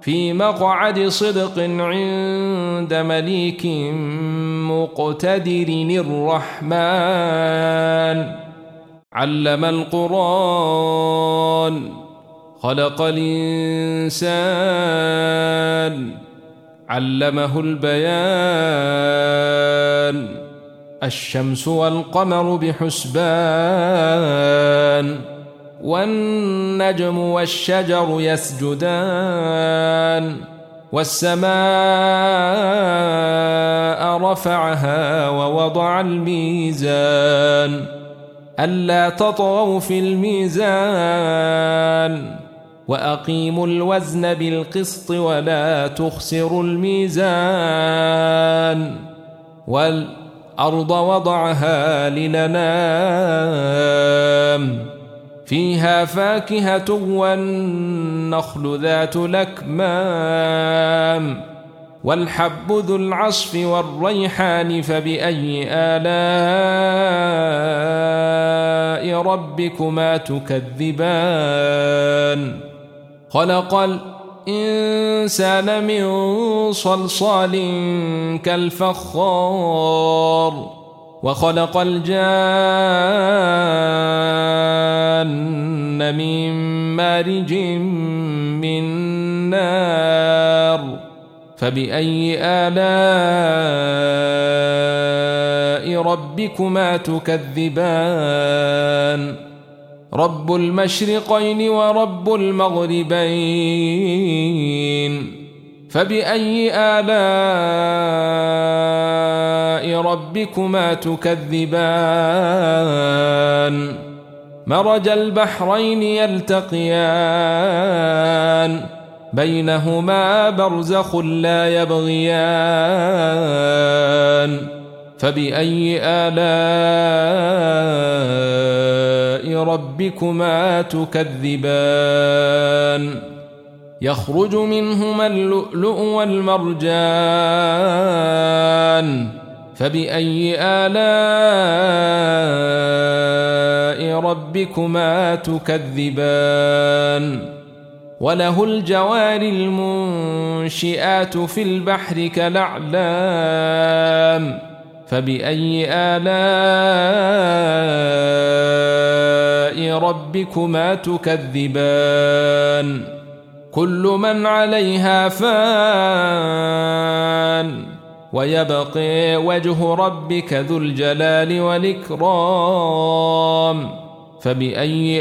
في مقعد صدق عند مليك مقتدر الرحمن. علم القرآن خلق الإنسان علمه البيان. الشمس والقمر بحسبان والنجم والشجر يسجدان. والسماء رفعها ووضع الميزان ألا تطغوا في الميزان وأقيموا الوزن بالقسط ولا تخسروا الميزان. والأرض وضعها للأنام فيها فاكهة والنخل ذات الأكمام والحب ذو العصف والريحان. فبأي آلاء ربكما تكذبان. خلق الإنسان من صلصال كالفخار وخلق الجان من مارج من نار. فبأي آلاء ربكما تكذبان. رب المشرقين ورب المغربين. فبأي آلاء ربكما تكذبان. مرج البحرين يلتقيان بينهما برزخ لا يبغيان. فبأي آلاء ربكما تكذبان. يخرج منهما اللؤلؤ والمرجان. فبأي آلاء ربكما تكذبان. وله الجوار المنشئات في البحر كالأعلام. فبأي آلاء ربكما تكذبان. كل من عليها فان ويبقى وجه ربك ذو الجلال والإكرام. فبأي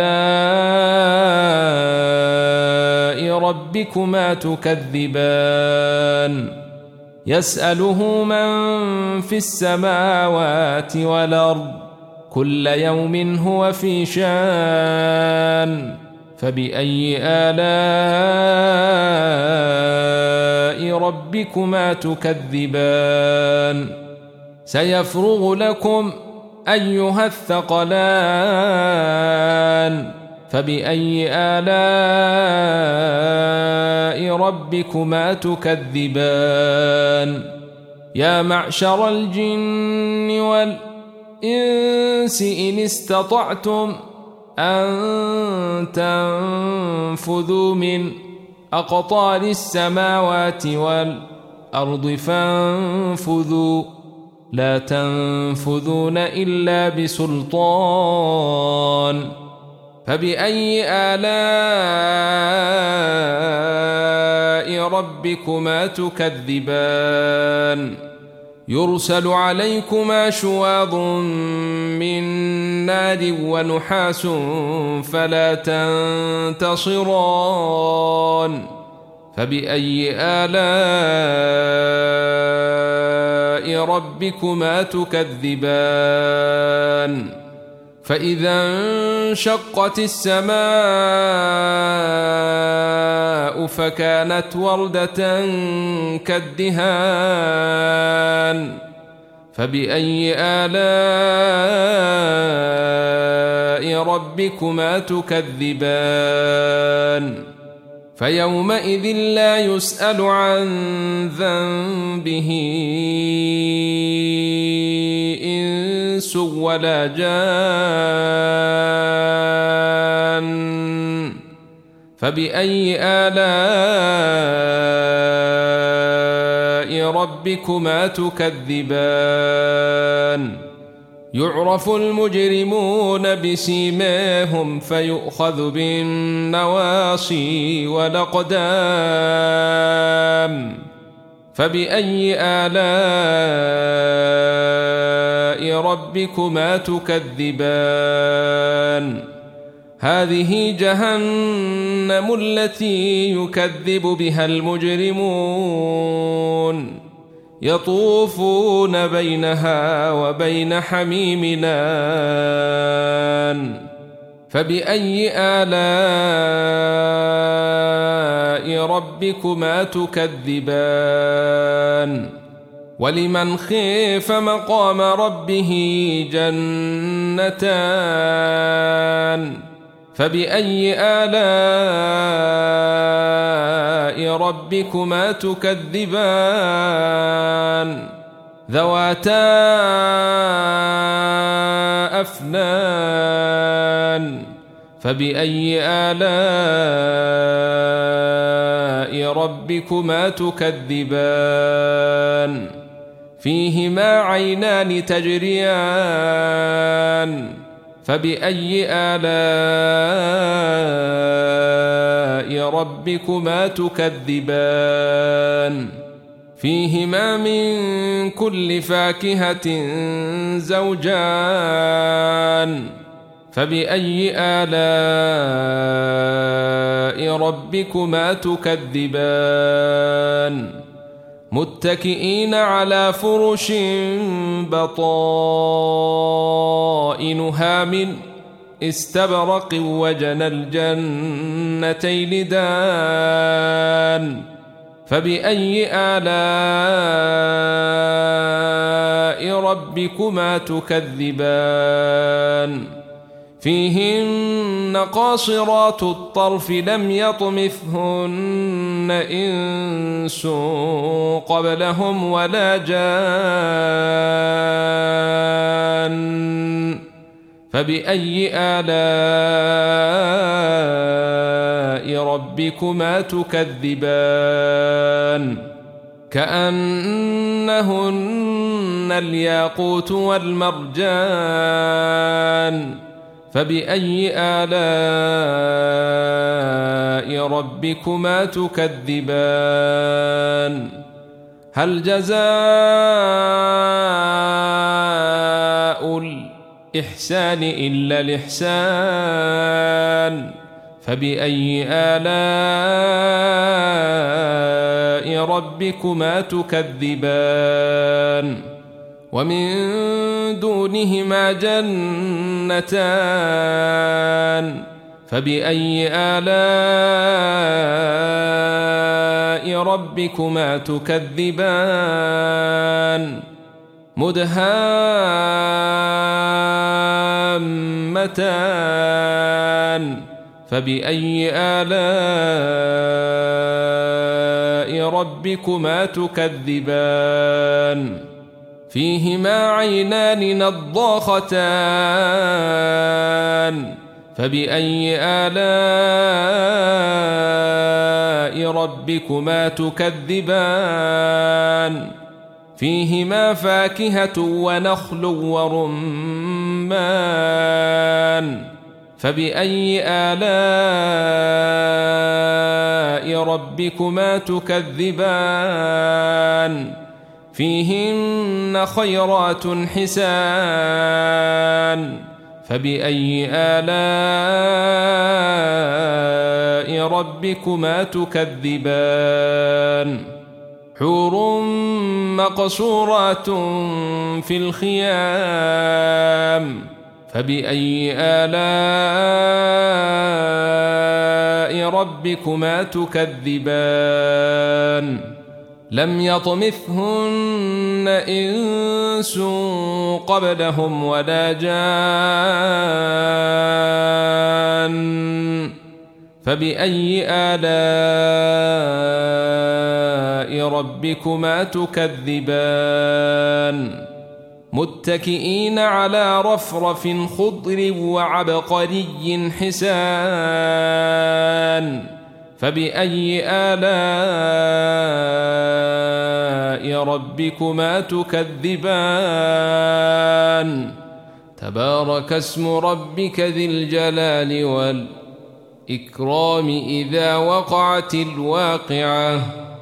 آلاء ربكما تكذبان. يسأله من في السماوات والأرض كل يوم هو في شان. فبأي آلاء ربكما تكذبان. سيفرغ لكم أيها الثقلان. فبأي آلاء ربكما تكذبان. يا معشر الجن والإنس إن استطعتم أن تنفذوا من أقطار السماوات والأرض فانفذوا لا تنفذون إلا بسلطان. فبأي آلاء ربكما تكذبان. يرسل عليكما شواظ من نار ونحاس فلا تنتصران. فبأي آلاء ربكما تكذبان. فإذا انشقت السماء فكانت وردة كالدهان. فبأي آلاء ربكما تكذبان. فيومئذ لا يسأل عن ذنبه إنس ولا جان. فبأي آلاء ربكما تكذبان يعرف المجرمون بسيماهم فيؤخذ بالنواصي والأقدام فبأي آلاء ربكما تكذبان هذه جهنم التي يكذب بها المجرمون يطوفون بينها وبين حميم آن فبأي آلاء ربكما تكذبان ولمن خيف مقام ربه جنتان فبأي آلاء ربكما تكذبان ذواتا أفنان فبأي آلاء ربكما تكذبان فيهما عينان تجريان فبأي آلاء ربكما تكذبان فيهما من كل فاكهة زوجان فبأي آلاء ربكما تكذبان متكئين على فرش بطائنها من استبرق وجنى الجنتين دان فبأي آلاء ربكما تكذبان فيهن قاصرات الطرف لم يطمثهن إنس قبلهم ولا جان فبأي آلاء ربكما تكذبان كأنهن الياقوت والمرجان فبأي آلاء ربكما تكذبان هل جزاء الإحسان إلا الإحسان فبأي آلاء ربكما تكذبان ومن دونهما جنتان فبأي آلاء ربكما تكذبان مدهامتان فبأي آلاء ربكما تكذبان فيهما عينان نضاختان فبأي آلاء ربكما تكذبان فيهما فاكهة ونخل ورمان فبأي آلاء ربكما تكذبان فيهن خيرات حسان فبأي آلاء ربكما تكذبان حور مقصورات في الخيام فبأي آلاء ربكما تكذبان لم يطمثهن إنس قبلهم ولا جان فبأي آلاء ربكما تكذبان متكئين على رفرف خضر وعبقري حسان فبأي آلاء ربكما تكذبان تبارك اسم ربك ذي الجلال والإكرام إذا وقعت الواقعة